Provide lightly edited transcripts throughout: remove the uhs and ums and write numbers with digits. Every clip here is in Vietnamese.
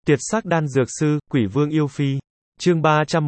Tiệt sắc đan dược sư, quỷ vương yêu phi. Chương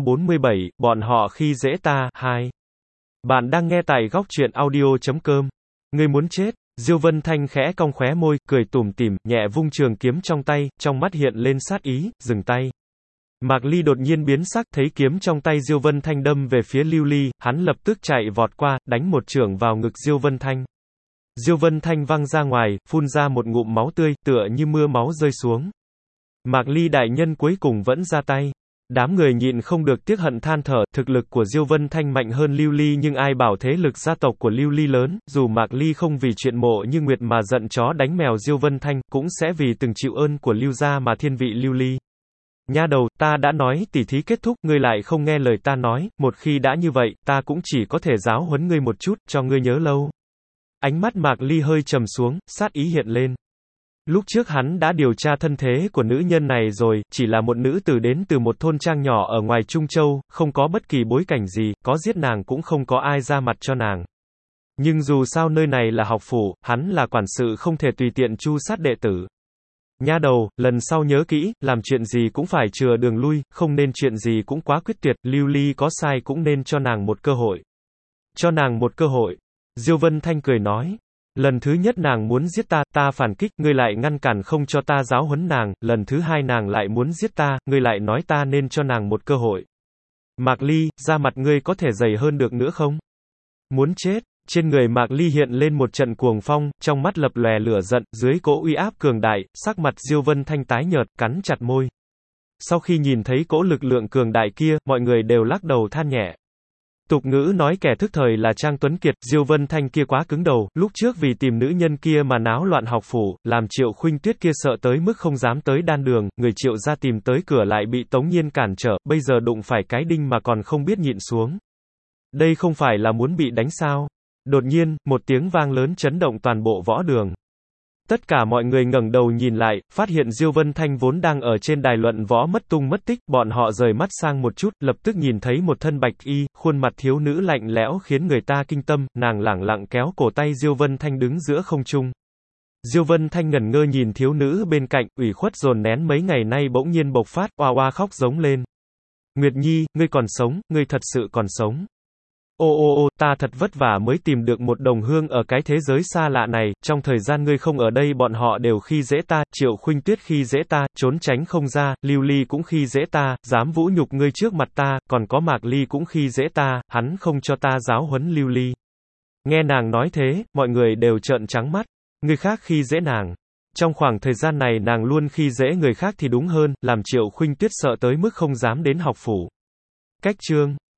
347, bọn họ khi dễ ta, 2. Bạn đang nghe tại góc truyện audio.com. Ngươi muốn chết. Diêu Vân Thanh khẽ cong khóe môi, cười tủm tỉm, nhẹ vung trường kiếm trong tay, trong mắt hiện lên sát ý, dừng tay. Mạc Ly đột nhiên biến sắc, thấy kiếm trong tay Diêu Vân Thanh đâm về phía Lưu Ly, hắn lập tức chạy vọt qua, đánh một chưởng vào ngực Diêu Vân Thanh. Diêu Vân Thanh văng ra ngoài, phun ra một ngụm máu tươi, tựa như mưa máu rơi xuống. Mạc Ly đại nhân cuối cùng vẫn ra tay. Đám người nhịn không được tiếc hận than thở, thực lực của Diêu Vân Thanh mạnh hơn Lưu Ly nhưng ai bảo thế lực gia tộc của Lưu Ly lớn, dù Mạc Ly không vì chuyện Mộ Như Nguyệt mà giận chó đánh mèo Diêu Vân Thanh, cũng sẽ vì từng chịu ơn của Lưu gia mà thiên vị Lưu Ly. Nha đầu, ta đã nói tỉ thí kết thúc, ngươi lại không nghe lời ta nói, một khi đã như vậy, ta cũng chỉ có thể giáo huấn ngươi một chút, cho ngươi nhớ lâu. Ánh mắt Mạc Ly hơi trầm xuống, sát ý hiện lên. Lúc trước hắn đã điều tra thân thế của nữ nhân này rồi, chỉ là một nữ tử đến từ một thôn trang nhỏ ở ngoài Trung Châu, không có bất kỳ bối cảnh gì, có giết nàng cũng không có ai ra mặt cho nàng. Nhưng dù sao nơi này là học phủ, hắn là quản sự không thể tùy tiện tru sát đệ tử. Nha đầu, lần sau nhớ kỹ, làm chuyện gì cũng phải chừa đường lui, không nên chuyện gì cũng quá quyết tuyệt, Lưu Ly có sai cũng nên cho nàng một cơ hội. Cho nàng một cơ hội. Diêu Vân Thanh cười nói. Lần thứ nhất nàng muốn giết ta, ta phản kích, ngươi lại ngăn cản không cho ta giáo huấn nàng, lần thứ hai nàng lại muốn giết ta, ngươi lại nói ta nên cho nàng một cơ hội. Mạc Ly, da mặt ngươi có thể dày hơn được nữa không? Muốn chết. Trên người Mạc Ly hiện lên một trận cuồng phong, trong mắt lập lòe lửa giận, dưới cỗ uy áp cường đại, sắc mặt Diêu Vân Thanh tái nhợt, cắn chặt môi. Sau khi nhìn thấy cỗ lực lượng cường đại kia, mọi người đều lắc đầu than nhẹ. Tục ngữ nói kẻ thức thời là Trang Tuấn Kiệt, Diêu Vân Thanh kia quá cứng đầu, lúc trước vì tìm nữ nhân kia mà náo loạn học phủ, làm Triệu Khuynh Tuyết kia sợ tới mức không dám tới đan đường, người Triệu gia tìm tới cửa lại bị Tống Nhiên cản trở, bây giờ đụng phải cái đinh mà còn không biết nhịn xuống. Đây không phải là muốn bị đánh sao? Đột nhiên, một tiếng vang lớn chấn động toàn bộ võ đường. Tất cả mọi người ngẩng đầu nhìn lại, phát hiện Diêu Vân Thanh vốn đang ở trên đài luận võ mất tung mất tích, bọn họ rời mắt sang một chút, lập tức nhìn thấy một thân bạch y, khuôn mặt thiếu nữ lạnh lẽo khiến người ta kinh tâm, nàng lẳng lặng kéo cổ tay Diêu Vân Thanh đứng giữa không trung. Diêu Vân Thanh ngẩn ngơ nhìn thiếu nữ bên cạnh, ủy khuất dồn nén mấy ngày nay bỗng nhiên bộc phát, oa oa khóc giống lên. Nguyệt Nhi, ngươi còn sống, ngươi thật sự còn sống. Ô, ta thật vất vả mới tìm được một đồng hương ở cái thế giới xa lạ này, trong thời gian ngươi không ở đây bọn họ đều khi dễ ta, Triệu Khuynh Tuyết khi dễ ta, trốn tránh không ra, Lưu Ly cũng khi dễ ta, dám vũ nhục ngươi trước mặt ta, còn có Mạc Ly cũng khi dễ ta, hắn không cho ta giáo huấn Lưu Ly. Nghe nàng nói thế, mọi người đều trợn trắng mắt, người khác khi dễ nàng. Trong khoảng thời gian này nàng luôn khi dễ người khác thì đúng hơn, làm Triệu Khuynh Tuyết sợ tới mức không dám đến học phủ. Cách chương